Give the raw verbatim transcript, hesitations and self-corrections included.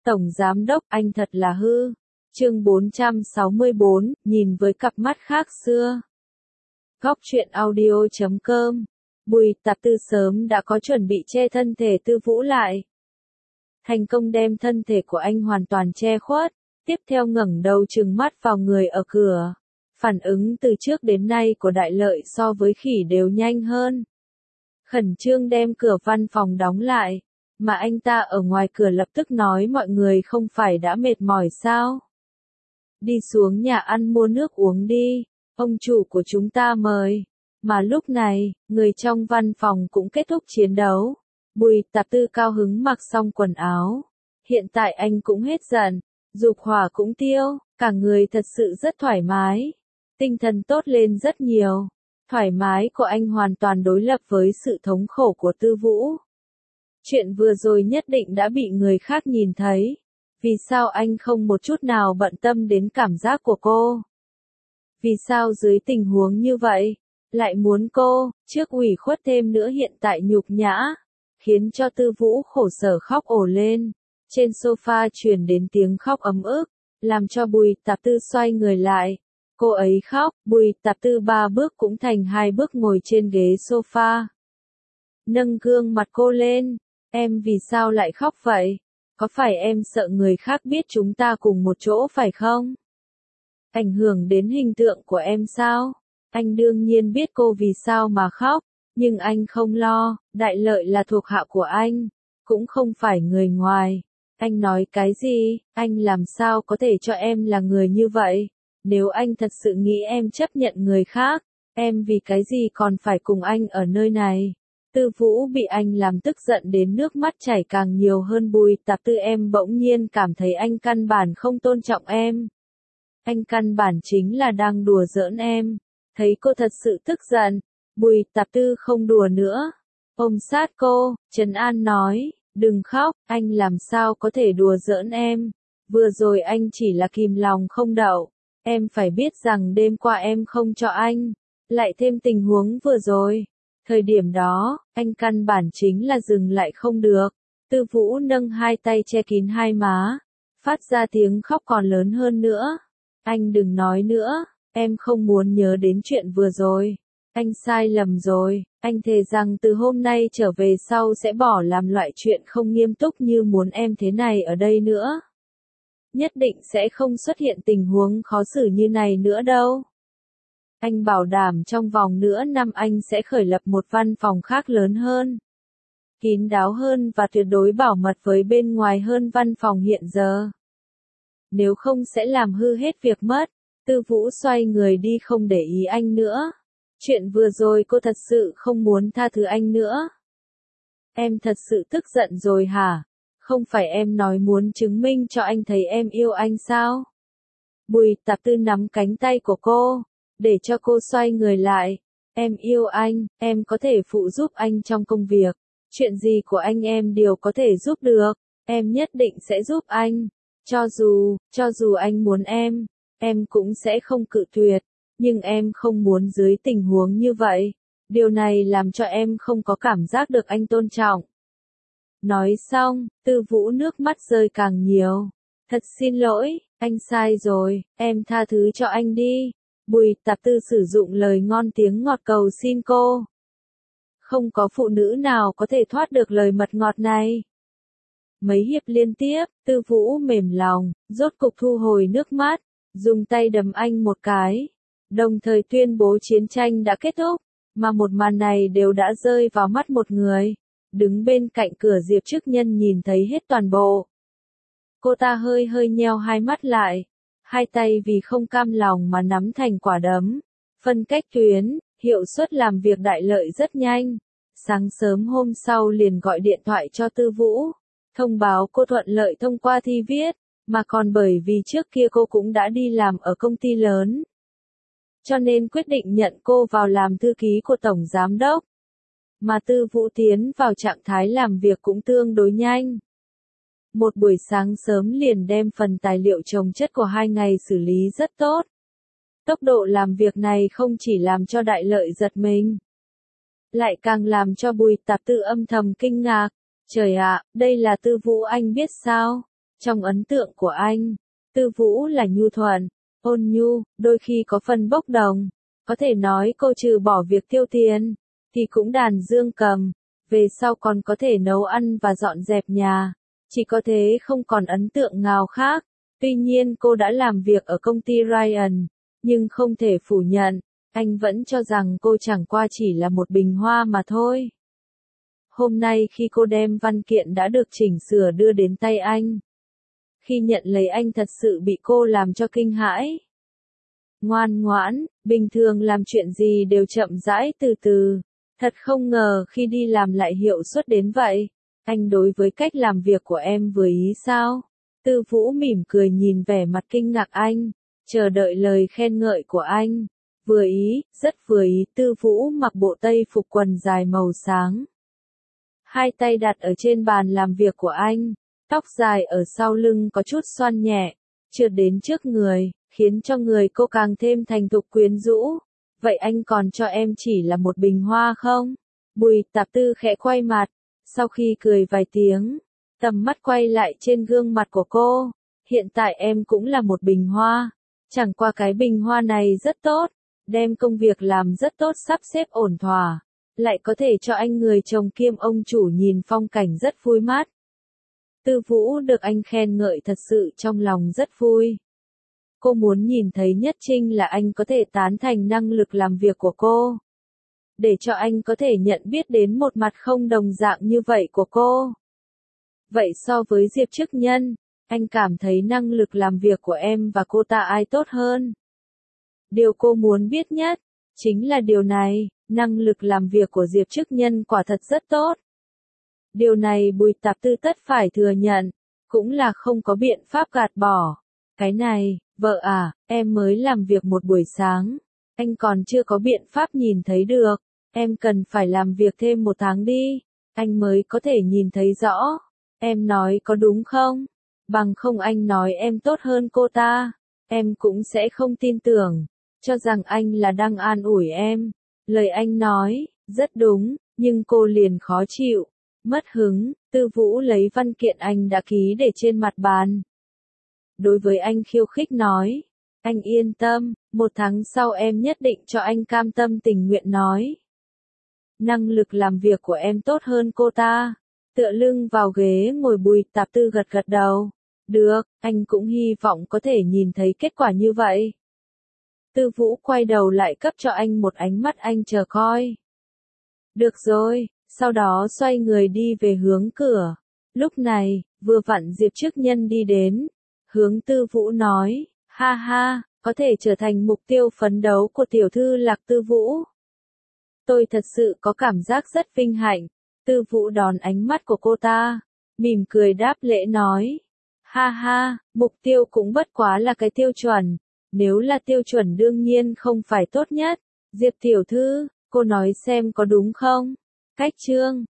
Tổng Giám Đốc, anh thật là hư. Chương bốn trăm sáu mươi bốn, nhìn với cặp mắt khác xưa. Góc truyện audio chấm com. Bùi Tạp Tư sớm đã có chuẩn bị che thân thể Tư Vũ lại. Thành công đem thân thể của anh hoàn toàn che khuất, tiếp theo ngẩng đầu trừng mắt vào người ở cửa. Phản ứng từ trước đến nay của Đại Lợi so với khỉ đều nhanh hơn. Khẩn trương đem cửa văn phòng đóng lại, mà anh ta ở ngoài cửa lập tức nói mọi người không phải đã mệt mỏi sao? Đi xuống nhà ăn mua nước uống đi, ông chủ của chúng ta mời. Mà lúc này, người trong văn phòng cũng kết thúc chiến đấu. Bùi Tạp Tư cao hứng mặc xong quần áo. Hiện tại anh cũng hết giận, dục hỏa cũng tiêu, cả người thật sự rất thoải mái. Tinh thần tốt lên rất nhiều. Thoải mái của anh hoàn toàn đối lập với sự thống khổ của Tư Vũ. Chuyện vừa rồi nhất định đã bị người khác nhìn thấy. Vì sao anh không một chút nào bận tâm đến cảm giác của cô? Vì sao dưới tình huống như vậy, lại muốn cô, trước ủy khuất thêm nữa hiện tại nhục nhã, khiến cho Tư Vũ khổ sở khóc ồ lên. Trên sofa truyền đến tiếng khóc ấm ức, làm cho Bùi Tạp Tư xoay người lại. Cô ấy khóc, Bùi Tạp Tư ba bước cũng thành hai bước ngồi trên ghế sofa. Nâng gương mặt cô lên, em vì sao lại khóc vậy? Có phải em sợ người khác biết chúng ta cùng một chỗ phải không? Ảnh hưởng đến hình tượng của em sao? Anh đương nhiên biết cô vì sao mà khóc, nhưng anh không lo, Đại Lợi là thuộc hạ của anh, cũng không phải người ngoài. Anh nói cái gì, anh làm sao có thể cho em là người như vậy? Nếu anh thật sự nghĩ em chấp nhận người khác, em vì cái gì còn phải cùng anh ở nơi này? Tư Vũ bị anh làm tức giận đến nước mắt chảy càng nhiều hơn. Bùi Tạp Tư, em bỗng nhiên cảm thấy anh căn bản không tôn trọng em. Anh căn bản chính là đang đùa giỡn em. Thấy cô thật sự tức giận, Bùi Tạp Tư không đùa nữa. Ôm sát cô, trấn an nói, đừng khóc, anh làm sao có thể đùa giỡn em. Vừa rồi anh chỉ là kìm lòng không đậu. Em phải biết rằng đêm qua em không cho anh. Lại thêm tình huống vừa rồi. Thời điểm đó, anh căn bản chính là dừng lại không được. Tư Vũ nâng hai tay che kín hai má, phát ra tiếng khóc còn lớn hơn nữa. Anh đừng nói nữa, em không muốn nhớ đến chuyện vừa rồi. Anh sai lầm rồi, anh thề rằng từ hôm nay trở về sau sẽ bỏ làm loại chuyện không nghiêm túc như muốn em thế này ở đây nữa. Nhất định sẽ không xuất hiện tình huống khó xử như này nữa đâu. Anh bảo đảm trong vòng nửa năm anh sẽ khởi lập một văn phòng khác lớn hơn, kín đáo hơn và tuyệt đối bảo mật với bên ngoài hơn văn phòng hiện giờ. Nếu không sẽ làm hư hết việc mất. Tư Vũ xoay người đi không để ý anh nữa. Chuyện vừa rồi cô thật sự không muốn tha thứ anh nữa. Em thật sự tức giận rồi hả? Không phải em nói muốn chứng minh cho anh thấy em yêu anh sao? Bùi Tạp Tư nắm cánh tay của cô, để cho cô xoay người lại. Em yêu anh, em có thể phụ giúp anh trong công việc. Chuyện gì của anh em đều có thể giúp được. Em nhất định sẽ giúp anh. Cho dù, cho dù anh muốn em, em cũng sẽ không cự tuyệt. Nhưng em không muốn dưới tình huống như vậy. Điều này làm cho em không có cảm giác được anh tôn trọng. Nói xong, Tư Vũ nước mắt rơi càng nhiều. Thật xin lỗi, anh sai rồi, em tha thứ cho anh đi. Bùi Tạp Tư sử dụng lời ngon tiếng ngọt cầu xin cô. Không có phụ nữ nào có thể thoát được lời mật ngọt này. Mấy hiệp liên tiếp, Tư Vũ mềm lòng, rốt cục thu hồi nước mắt, dùng tay đấm anh một cái, đồng thời tuyên bố chiến tranh đã kết thúc, mà một màn này đều đã rơi vào mắt một người. Đứng bên cạnh cửa Diệp Trức Nhân nhìn thấy hết toàn bộ. Cô ta hơi hơi nheo hai mắt lại, hai tay vì không cam lòng mà nắm thành quả đấm. Phân cách tuyến, hiệu suất làm việc Đại Lợi rất nhanh. Sáng sớm hôm sau liền gọi điện thoại cho Tư Vũ, thông báo cô thuận lợi thông qua thi viết, mà còn bởi vì trước kia cô cũng đã đi làm ở công ty lớn. Cho nên quyết định nhận cô vào làm thư ký của Tổng Giám Đốc. Mà Tư Vũ tiến vào trạng thái làm việc cũng tương đối nhanh. Một buổi sáng sớm liền đem phần tài liệu chồng chất của hai ngày xử lý rất tốt. Tốc độ làm việc này không chỉ làm cho Đại Lợi giật mình, lại càng làm cho Bùi Tạp Tư âm thầm kinh ngạc. Trời ạ, đây là Tư Vũ anh biết sao? Trong ấn tượng của anh, Tư Vũ là nhu thuận, ôn nhu, đôi khi có phần bốc đồng. Có thể nói cô trừ bỏ việc tiêu tiền, thì cũng đàn dương cầm, về sau còn có thể nấu ăn và dọn dẹp nhà. Chỉ có thế không còn ấn tượng nào khác. Tuy nhiên cô đã làm việc ở công ty Ryan, nhưng không thể phủ nhận, anh vẫn cho rằng cô chẳng qua chỉ là một bình hoa mà thôi. Hôm nay khi cô đem văn kiện đã được chỉnh sửa đưa đến tay anh, khi nhận lấy anh thật sự bị cô làm cho kinh hãi. Ngoan ngoãn, bình thường làm chuyện gì đều chậm rãi từ từ, thật không ngờ khi đi làm lại hiệu suất đến vậy. Anh đối với cách làm việc của em vừa ý sao? Tư Vũ mỉm cười nhìn vẻ mặt kinh ngạc anh, chờ đợi lời khen ngợi của anh. Vừa ý, rất vừa ý. Tư Vũ mặc bộ tây phục quần dài màu sáng. Hai tay đặt ở trên bàn làm việc của anh, tóc dài ở sau lưng có chút xoăn nhẹ, trượt đến trước người, khiến cho người cô càng thêm thành thục quyến rũ. Vậy anh còn cho em chỉ là một bình hoa không? Bùi Tạp Tư khẽ quay mặt, sau khi cười vài tiếng, tầm mắt quay lại trên gương mặt của cô. Hiện tại em cũng là một bình hoa, chẳng qua cái bình hoa này rất tốt, đem công việc làm rất tốt sắp xếp ổn thỏa, lại có thể cho anh người chồng kiêm ông chủ nhìn phong cảnh rất vui mắt. Tư Vũ được anh khen ngợi thật sự trong lòng rất vui. Cô muốn nhìn thấy nhất trinh là anh có thể tán thành năng lực làm việc của cô, để cho anh có thể nhận biết đến một mặt không đồng dạng như vậy của cô. Vậy so với Diệp Chức Nhân, anh cảm thấy năng lực làm việc của em và cô ta ai tốt hơn? Điều cô muốn biết nhất, chính là điều này, năng lực làm việc của Diệp Chức Nhân quả thật rất tốt. Điều này Bùi Tạp Tư tất phải thừa nhận, cũng là không có biện pháp gạt bỏ. Cái này, vợ à, em mới làm việc một buổi sáng, anh còn chưa có biện pháp nhìn thấy được, em cần phải làm việc thêm một tháng đi, anh mới có thể nhìn thấy rõ. Em nói có đúng không? Bằng không anh nói em tốt hơn cô ta, em cũng sẽ không tin tưởng, cho rằng anh là đang an ủi em. Lời anh nói, rất đúng, nhưng cô liền khó chịu, mất hứng. Tư Vũ lấy văn kiện anh đã ký để trên mặt bàn. Đối với anh khiêu khích nói, anh yên tâm, một tháng sau em nhất định cho anh cam tâm tình nguyện nói. Năng lực làm việc của em tốt hơn cô ta. Tựa lưng vào ghế ngồi Bùi Tạp Tư gật gật đầu. Được, anh cũng hy vọng có thể nhìn thấy kết quả như vậy. Tư Vũ quay đầu lại cấp cho anh một ánh mắt anh chờ coi. Được rồi, sau đó xoay người đi về hướng cửa. Lúc này, vừa vặn Diệp Chức Nhân đi đến, hướng Tư Vũ nói, ha ha, có thể trở thành mục tiêu phấn đấu của tiểu thư Lạc Tư Vũ. Tôi thật sự có cảm giác rất vinh hạnh. Tư Vũ đón ánh mắt của cô ta, mỉm cười đáp lễ nói, ha ha, mục tiêu cũng bất quá là cái tiêu chuẩn, nếu là tiêu chuẩn đương nhiên không phải tốt nhất. Diệp tiểu thư, cô nói xem có đúng không? Cách chương